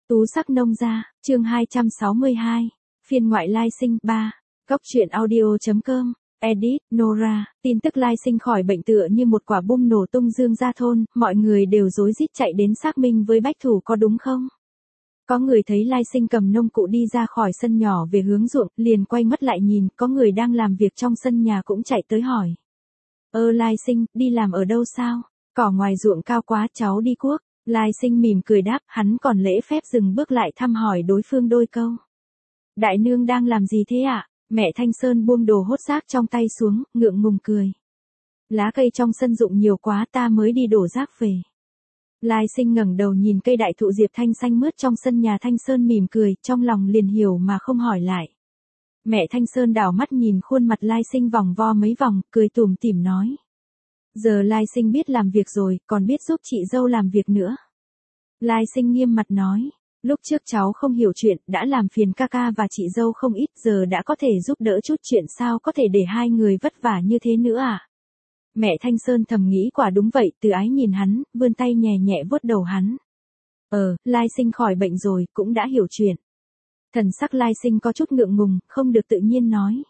Tú sắc nông gia, chương 262, phiên ngoại lai sinh 3, góc truyện audio.com, edit, Nora, tin tức lai sinh khỏi bệnh tựa như một quả bom nổ tung Dương Gia thôn, mọi người đều rối rít chạy đến xác minh với Bách Thủ có đúng không? Có người thấy lai sinh cầm nông cụ đi ra khỏi sân nhỏ về hướng ruộng, liền quay mắt lại nhìn, có người đang làm việc trong sân nhà cũng chạy tới hỏi. Lai sinh, đi làm ở đâu sao? Cỏ ngoài ruộng cao quá, cháu đi cuốc. Lai sinh mỉm cười đáp, hắn còn lễ phép dừng bước lại thăm hỏi đối phương đôi câu. Đại nương đang làm gì thế ạ? Mẹ Thanh Sơn buông đồ hốt rác trong tay xuống, ngượng ngùng cười. Lá cây trong sân rụng nhiều quá, ta mới đi đổ rác về. Lai sinh ngẩng đầu nhìn cây đại thụ diệp thanh xanh mướt trong sân nhà Thanh Sơn mỉm cười, trong lòng liền hiểu mà không hỏi lại. Mẹ Thanh Sơn đảo mắt nhìn khuôn mặt Lai sinh vòng vo mấy vòng, cười tủm tỉm nói. Giờ Lai sinh biết làm việc rồi, còn biết giúp chị dâu làm việc nữa. Lai sinh nghiêm mặt nói, lúc trước cháu không hiểu chuyện, đã làm phiền ca ca và chị dâu không ít, giờ đã có thể giúp đỡ chút chuyện, sao có thể để hai người vất vả như thế nữa à? Mẹ Thanh Sơn thầm nghĩ quả đúng vậy, từ ái nhìn hắn, vươn tay nhẹ nhẹ vuốt đầu hắn. Lai sinh khỏi bệnh rồi, cũng đã hiểu chuyện. Thần sắc Lai sinh có chút ngượng ngùng, không được tự nhiên nói.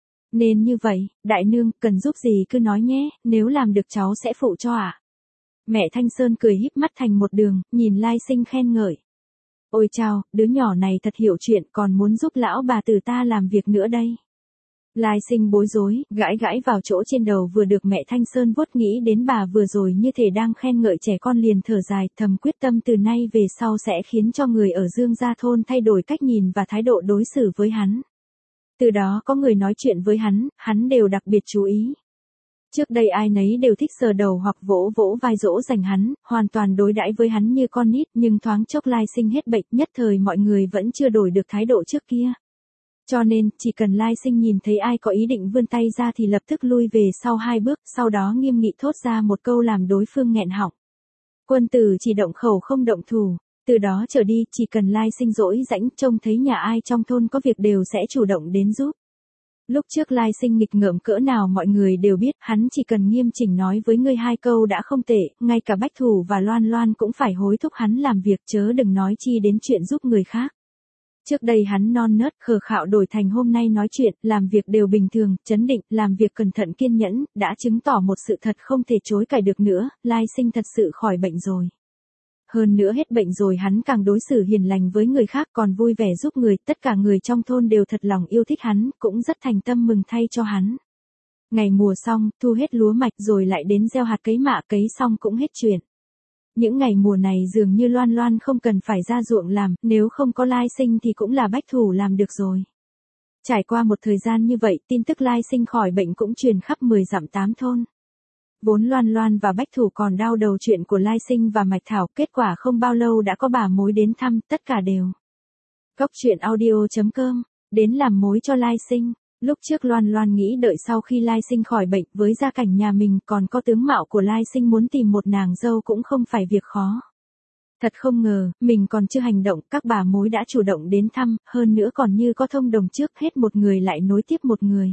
Nên như vậy, đại nương, cần giúp gì cứ nói nhé, nếu làm được cháu sẽ phụ cho ạ. Mẹ Thanh Sơn cười híp mắt thành một đường, nhìn Lai sinh khen ngợi. Ôi chao, đứa nhỏ này thật hiểu chuyện, còn muốn giúp lão bà từ ta làm việc nữa đây. Lai sinh bối rối, gãi gãi vào chỗ trên đầu vừa được mẹ Thanh Sơn vuốt, nghĩ đến bà vừa rồi như thể đang khen ngợi trẻ con liền thở dài, thầm quyết tâm từ nay về sau sẽ khiến cho người ở Dương Gia thôn thay đổi cách nhìn và thái độ đối xử với hắn. Từ đó có người nói chuyện với hắn đều đặc biệt chú ý. Trước đây ai nấy đều thích sờ đầu hoặc vỗ vỗ vai dỗ dành hắn, hoàn toàn đối đãi với hắn như con nít, nhưng thoáng chốc Lai sinh hết bệnh, nhất thời mọi người vẫn chưa đổi được thái độ trước kia. Cho nên, chỉ cần Lai sinh nhìn thấy ai có ý định vươn tay ra thì lập tức lui về sau 2 bước, sau đó nghiêm nghị thốt ra một câu làm đối phương nghẹn họng. Quân tử chỉ động khẩu không động thủ. Từ đó trở đi, chỉ cần Lai sinh rỗi rãnh, trông thấy nhà ai trong thôn có việc đều sẽ chủ động đến giúp. Lúc trước Lai sinh nghịch ngợm cỡ nào mọi người đều biết, hắn chỉ cần nghiêm chỉnh nói với ngươi 2 câu đã không tệ, ngay cả Bách Thủ và Loan Loan cũng phải hối thúc hắn làm việc, chớ đừng nói chi đến chuyện giúp người khác. Trước đây hắn non nớt khờ khạo đổi thành hôm nay nói chuyện, làm việc đều bình thường, trấn định, làm việc cẩn thận kiên nhẫn, đã chứng tỏ một sự thật không thể chối cãi được nữa, Lai sinh thật sự khỏi bệnh rồi. Hơn nữa hết bệnh rồi hắn càng đối xử hiền lành với người khác, còn vui vẻ giúp người, tất cả người trong thôn đều thật lòng yêu thích hắn, cũng rất thành tâm mừng thay cho hắn. Ngày mùa xong, thu hết lúa mạch rồi lại đến gieo hạt cấy mạ, cấy xong cũng hết chuyện. Những ngày mùa này dường như Loan Loan không cần phải ra ruộng làm, nếu không có Lai sinh thì cũng là Bách Thủ làm được rồi. Trải qua một thời gian như vậy, tin tức Lai sinh khỏi bệnh cũng truyền khắp 10 dặm 8 thôn. Vốn Loan Loan và Bách Thủ còn đau đầu chuyện của Lai sinh và Mạch Thảo, kết quả không bao lâu đã có bà mối đến thăm, tất cả đều. Góc truyện audio.com, đến làm mối cho Lai sinh. Lúc trước Loan Loan nghĩ đợi sau khi Lai sinh khỏi bệnh, với gia cảnh nhà mình còn có tướng mạo của Lai sinh, muốn tìm một nàng dâu cũng không phải việc khó. Thật không ngờ, mình còn chưa hành động, các bà mối đã chủ động đến thăm, hơn nữa còn như có thông đồng trước, hết một người lại nối tiếp một người.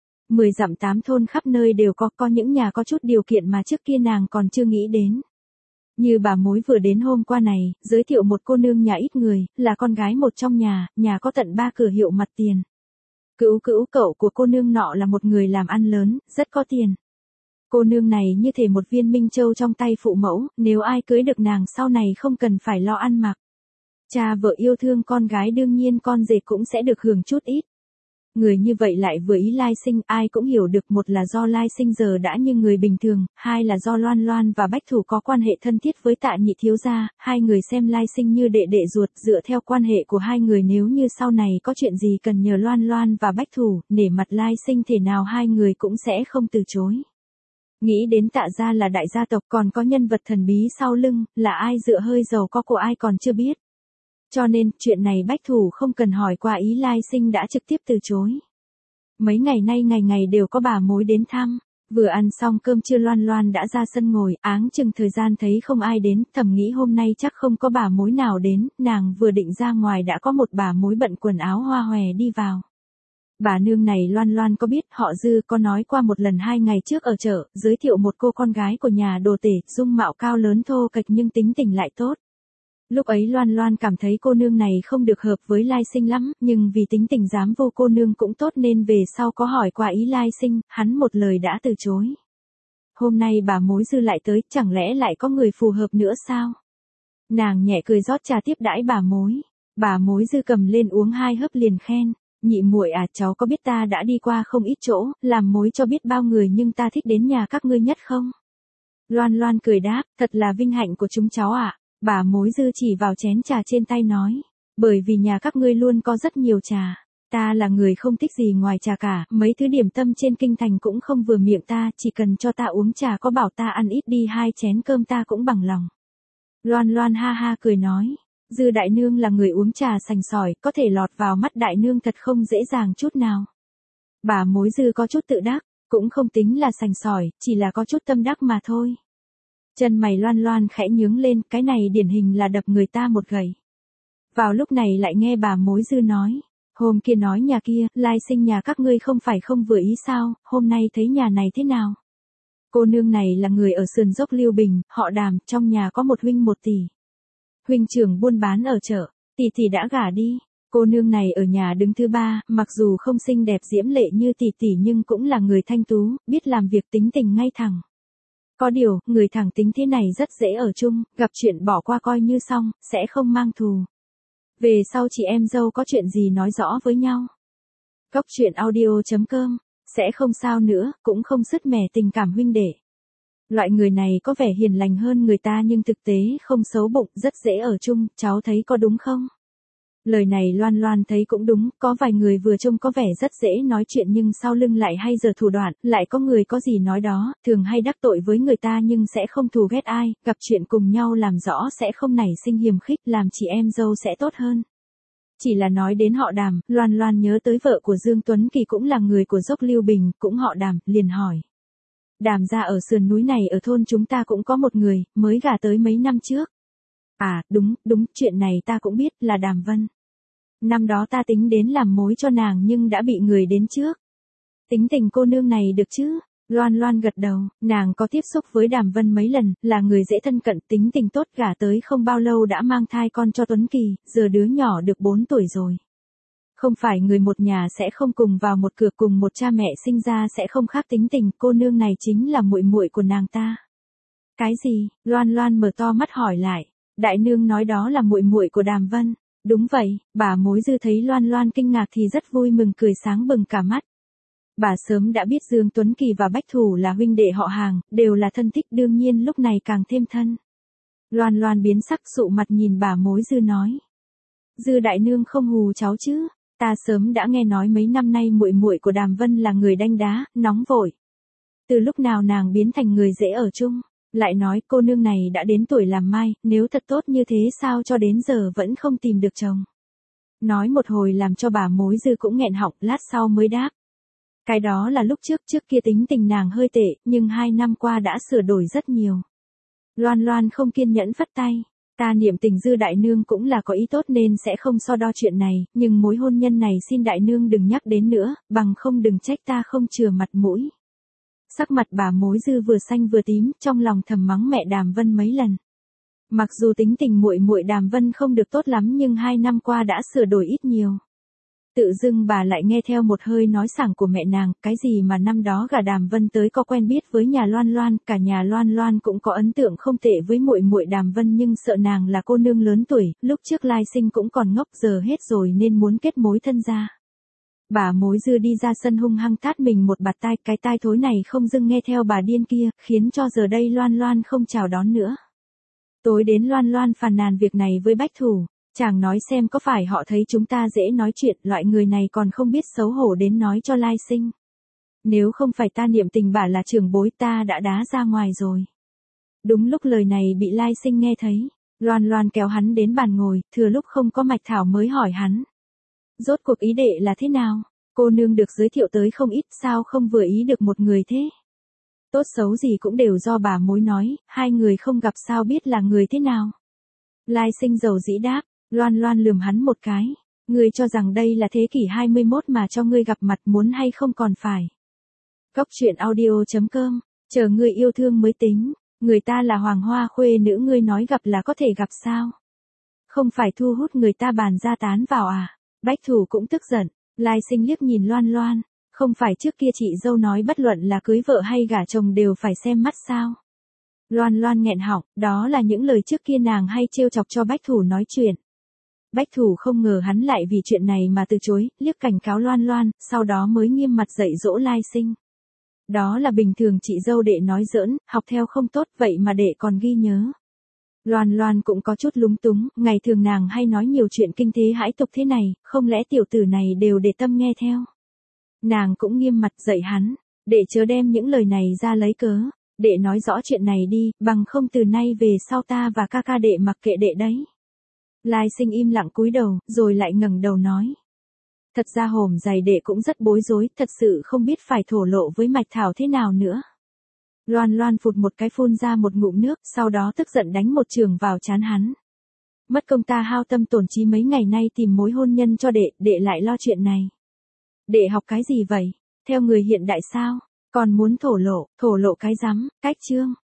10 dặm 8 thôn khắp nơi đều có những nhà có chút điều kiện mà trước kia nàng còn chưa nghĩ đến. Như bà mối vừa đến hôm qua này, giới thiệu một cô nương nhà ít người, là con gái một trong nhà có tận 3 cửa hiệu mặt tiền. Cữu cậu của cô nương nọ là một người làm ăn lớn, rất có tiền. Cô nương này như thể một viên minh châu trong tay phụ mẫu, nếu ai cưới được nàng sau này không cần phải lo ăn mặc. Cha vợ yêu thương con gái, đương nhiên con rể cũng sẽ được hưởng chút ít. Người như vậy lại vừa ý Lai sinh, ai cũng hiểu được, một là do Lai sinh giờ đã như người bình thường, hai là do Loan Loan và Bách Thủ có quan hệ thân thiết với Tạ nhị thiếu gia, hai người xem Lai sinh như đệ đệ ruột, dựa theo quan hệ của hai người nếu như sau này có chuyện gì cần nhờ Loan Loan và Bách Thủ, nể mặt Lai sinh thể nào hai người cũng sẽ không từ chối. Nghĩ đến Tạ gia là đại gia tộc, còn có nhân vật thần bí sau lưng, là ai dựa hơi giàu có của ai còn chưa biết. Cho nên, chuyện này Bách Thủ không cần hỏi qua ý Lai sinh đã trực tiếp từ chối. Mấy ngày nay ngày đều có bà mối đến thăm. Vừa ăn xong cơm trưa Loan Loan đã ra sân ngồi, áng chừng thời gian thấy không ai đến, thầm nghĩ hôm nay chắc không có bà mối nào đến, nàng vừa định ra ngoài đã có một bà mối bận quần áo hoa hòe đi vào. Bà nương này Loan Loan có biết, họ Dư có nói qua một lần 2 ngày trước ở chợ, giới thiệu một cô con gái của nhà đồ tể, dung mạo cao lớn thô kệch nhưng tính tình lại tốt. Lúc ấy Loan Loan cảm thấy cô nương này không được hợp với Lai Sinh lắm, nhưng vì tính tình dám vô cô nương cũng tốt nên về sau có hỏi qua ý Lai Sinh, hắn một lời đã từ chối. Hôm nay bà mối dư lại tới, chẳng lẽ lại có người phù hợp nữa sao? Nàng nhẹ cười rót trà tiếp đãi bà mối. Bà mối dư cầm lên uống 2 hớp liền khen. Nhị muội à, cháu có biết ta đã đi qua không ít chỗ, làm mối cho biết bao người nhưng ta thích đến nhà các ngươi nhất không? Loan Loan cười đáp, thật là vinh hạnh của chúng cháu ạ. Bà mối dư chỉ vào chén trà trên tay nói. Bởi vì nhà các ngươi luôn có rất nhiều trà. Ta là người không thích gì ngoài trà cả, mấy thứ điểm tâm trên kinh thành cũng không vừa miệng ta, chỉ cần cho ta uống trà có bảo ta ăn ít đi 2 chén cơm ta cũng bằng lòng. Loan Loan ha ha cười nói. Dư đại nương là người uống trà sành sỏi, có thể lọt vào mắt đại nương thật không dễ dàng chút nào. Bà mối dư có chút tự đắc, cũng không tính là sành sỏi, chỉ là có chút tâm đắc mà thôi. Chân mày Loan Loan khẽ nhướng lên, cái này điển hình là đập người ta một gậy. Vào lúc này lại nghe bà mối dư nói. Hôm kia nói nhà kia, Lai Sinh nhà các ngươi không phải không vừa ý sao, hôm nay thấy nhà này thế nào? Cô nương này là người ở sườn dốc Liêu Bình, họ Đàm, trong nhà có một huynh 1 tỷ. Huynh trưởng buôn bán ở chợ, tỷ đã gả đi. Cô nương này ở nhà đứng thứ 3, mặc dù không xinh đẹp diễm lệ như tỷ nhưng cũng là người thanh tú, biết làm việc tính tình ngay thẳng. Có điều, người thẳng tính thế này rất dễ ở chung, gặp chuyện bỏ qua coi như xong, sẽ không mang thù. Về sau chị em dâu có chuyện gì nói rõ với nhau. Cốc truyện audio.com, sẽ không sao nữa, cũng không sứt mẻ tình cảm huynh đệ. Loại người này có vẻ hiền lành hơn người ta nhưng thực tế không xấu bụng, rất dễ ở chung, cháu thấy có đúng không? Lời này Loan Loan thấy cũng đúng, có vài người vừa trông có vẻ rất dễ nói chuyện nhưng sau lưng lại hay giở thủ đoạn, lại có người có gì nói đó, thường hay đắc tội với người ta nhưng sẽ không thù ghét ai, gặp chuyện cùng nhau làm rõ sẽ không nảy sinh hiềm khích, làm chị em dâu sẽ tốt hơn. Chỉ là nói đến họ Đàm, Loan Loan nhớ tới vợ của Dương Tuấn Kỳ cũng là người của dốc Liêu Bình, cũng họ Đàm, liền hỏi. Đàm gia ở sườn núi này ở thôn chúng ta cũng có một người, mới gả tới mấy năm trước. À, đúng, chuyện này ta cũng biết, là Đàm Vân. Năm đó ta tính đến làm mối cho nàng nhưng đã bị người đến trước. Tính tình cô nương này được chứ? Loan Loan gật đầu, nàng có tiếp xúc với Đàm Vân mấy lần, là người dễ thân cận, tính tình tốt, gả tới không bao lâu đã mang thai con cho Tuấn Kỳ, giờ đứa nhỏ được 4 tuổi rồi. Không phải người một nhà sẽ không cùng vào một cửa, cùng một cha mẹ sinh ra sẽ không khác tính tình, cô nương này chính là muội muội của nàng ta. Cái gì? Loan Loan mở to mắt hỏi lại. Đại nương nói đó là muội muội của Đàm Vân. Đúng vậy, bà mối dư thấy Loan Loan kinh ngạc thì rất vui mừng, cười sáng bừng cả mắt. Bà sớm đã biết Dương Tuấn Kỳ và Bách Thủ là huynh đệ họ hàng, đều là thân thích, đương nhiên lúc này càng thêm thân. Loan Loan biến sắc sụ mặt nhìn bà mối dư nói. Dư đại nương không hù cháu chứ? Ta sớm đã nghe nói mấy năm nay muội muội của Đàm Vân là người đanh đá, nóng vội. Từ lúc nào nàng biến thành người dễ ở chung? Lại nói cô nương này đã đến tuổi làm mai, nếu thật tốt như thế sao cho đến giờ vẫn không tìm được chồng. Nói một hồi làm cho bà mối dư cũng nghẹn họng, lát sau mới đáp. Cái đó là lúc trước kia tính tình nàng hơi tệ, nhưng 2 năm qua đã sửa đổi rất nhiều. Loan Loan không kiên nhẫn phất tay. Ta niệm tình Dư đại nương cũng là có ý tốt nên sẽ không so đo chuyện này, nhưng mối hôn nhân này xin đại nương đừng nhắc đến nữa, bằng không đừng trách ta không chừa mặt mũi. Sắc mặt bà mối Dư vừa xanh vừa tím, trong lòng thầm mắng mẹ Đàm Vân mấy lần. Mặc dù tính tình muội muội Đàm Vân không được tốt lắm nhưng 2 năm qua đã sửa đổi ít nhiều. Tự dưng bà lại nghe theo một hơi nói sảng của mẹ nàng, cái gì mà năm đó gả Đàm Vân tới có quen biết với nhà Loan Loan, cả nhà Loan Loan cũng có ấn tượng không tệ với muội muội Đàm Vân nhưng sợ nàng là cô nương lớn tuổi, lúc trước Lai Sinh cũng còn ngốc, giờ hết rồi nên muốn kết mối thân gia. Bà mối Dư đi ra sân hung hăng tát mình một bạt tai, cái tai thối này không dưng nghe theo bà điên kia, khiến cho giờ đây Loan Loan không chào đón nữa. Tối đến Loan Loan phàn nàn việc này với Bách Thủ. Chàng nói xem có phải họ thấy chúng ta dễ nói chuyện, loại người này còn không biết xấu hổ đến nói cho Lai Sinh. Nếu không phải ta niệm tình bà là trưởng bối ta đã đá ra ngoài rồi. Đúng lúc lời này bị Lai Sinh nghe thấy, Loan Loan kéo hắn đến bàn ngồi, thừa lúc không có mạch thảo mới hỏi hắn. Rốt cuộc ý đệ là thế nào? Cô nương được giới thiệu tới không ít, sao không vừa ý được một người thế? Tốt xấu gì cũng đều do bà mối nói, 2 người không gặp sao biết là người thế nào? Lai Sinh dầu dĩ đáp. Loan Loan lườm hắn một cái. Ngươi cho rằng đây là thế kỷ 21 mà cho ngươi gặp mặt, muốn hay không còn phải. Cốc truyện audio.com, chờ ngươi yêu thương mới tính. Người ta là hoàng hoa khuê nữ, ngươi nói gặp là có thể gặp sao? Không phải thu hút người ta bàn ra tán vào à? Bách Thủ cũng tức giận, Lai Sinh liếc nhìn Loan Loan, không phải trước kia chị dâu nói bất luận là cưới vợ hay gả chồng đều phải xem mắt sao? Loan Loan nghẹn họng, đó là những lời trước kia nàng hay trêu chọc cho Bách Thủ nói chuyện. Bách Thủ không ngờ hắn lại vì chuyện này mà từ chối, liếc cảnh cáo Loan Loan, sau đó mới nghiêm mặt dạy dỗ Lai Sinh. Đó là bình thường chị dâu đệ nói giỡn, học theo không tốt, vậy mà đệ còn ghi nhớ. Loan Loan cũng có chút lúng túng, ngày thường nàng hay nói nhiều chuyện kinh thế hãi tục thế này, không lẽ tiểu tử này đều để tâm nghe theo. Nàng cũng nghiêm mặt dạy hắn, đệ chớ đem những lời này ra lấy cớ, đệ nói rõ chuyện này đi, bằng không từ nay về sau ta và ca ca đệ mặc kệ đệ đấy. Lai Sinh im lặng cúi đầu, rồi lại ngẩng đầu nói. Thật ra hổm dày đệ cũng rất bối rối, thật sự không biết phải thổ lộ với Mạch Thảo thế nào nữa. Loan Loan phụt một cái phun ra một ngụm nước, sau đó tức giận đánh một chưởng vào trán hắn. Mất công ta hao tâm tổn trí mấy ngày nay tìm mối hôn nhân cho đệ lại lo chuyện này. Đệ học cái gì vậy? Theo người hiện đại sao? Còn muốn thổ lộ cái rắm, cách chương.